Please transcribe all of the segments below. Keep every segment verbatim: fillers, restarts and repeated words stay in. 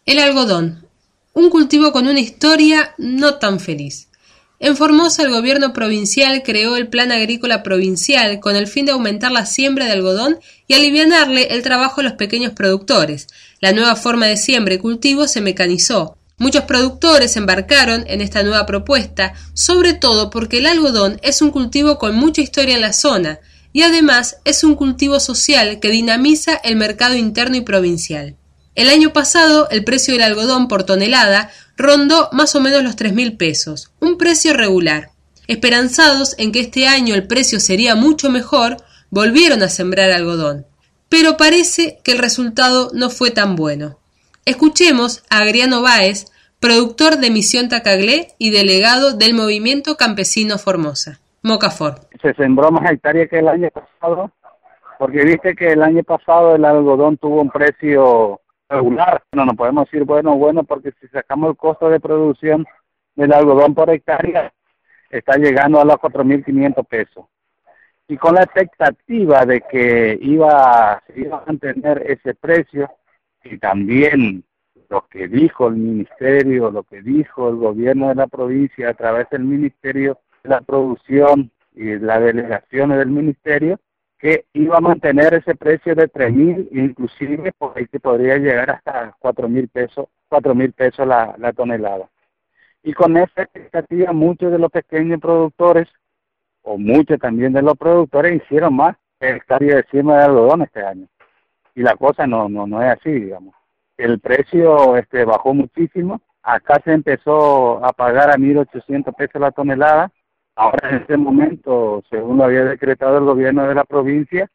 El algodón, un cultivo con una historia no tan feliz. En Formosa el gobierno provincial creó el Plan Agrícola Provincial con el fin de aumentar la siembra de algodón y alivianarle el trabajo a los pequeños productores. La nueva forma de siembra y cultivo se mecanizó. Muchos productores embarcaron en esta nueva propuesta, sobre todo porque el algodón es un cultivo con mucha historia en la zona y además es un cultivo social que dinamiza el mercado interno y provincial. El año pasado el precio del algodón por tonelada rondó más o menos los tres mil pesos, un precio regular. Esperanzados en que este año el precio sería mucho mejor, volvieron a sembrar algodón, pero parece que el resultado no fue tan bueno. Escuchemos a Agriano Báez, productor de Misión Tacaglé y delegado del Movimiento Campesino Formosa, Mocafor. Se sembró más hectáreas que el año pasado, porque viste que el año pasado el algodón tuvo un precio regular. No, no podemos decir bueno, bueno, porque si sacamos el costo de producción del algodón por hectárea, está llegando a los cuatro mil quinientos pesos. Y con la expectativa de que iba, se iba a mantener ese precio, y también lo que dijo el ministerio, lo que dijo el gobierno de la provincia a través del Ministerio de la Producción y las delegaciones del ministerio, que iba a mantener ese precio de tres mil, inclusive por ahí que podría llegar hasta cuatro mil pesos, cuatro mil pesos la, la tonelada. Y con esa expectativa muchos de los pequeños productores, o muchos también de los productores, hicieron más hectáreas de siembra de algodón este año. Y la cosa no no no es así, digamos. El precio este bajó muchísimo. Acá se empezó a pagar a mil ochocientos pesos la tonelada. Ahora en este momento, según lo había decretado el gobierno de la provincia,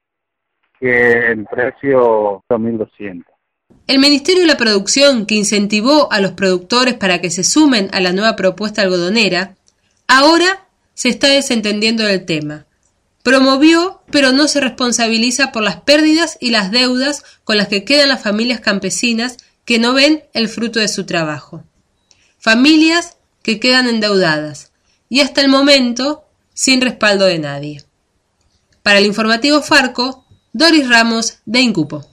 que el precio dos mil doscientos. El Ministerio de la Producción, que incentivó a los productores para que se sumen a la nueva propuesta algodonera, ahora se está desentendiendo del tema. Promovió, pero no se responsabiliza por las pérdidas y las deudas con las que quedan las familias campesinas que no ven el fruto de su trabajo. Familias que quedan endeudadas y hasta el momento sin respaldo de nadie. Para el informativo Farco, Doris Ramos de Incupo.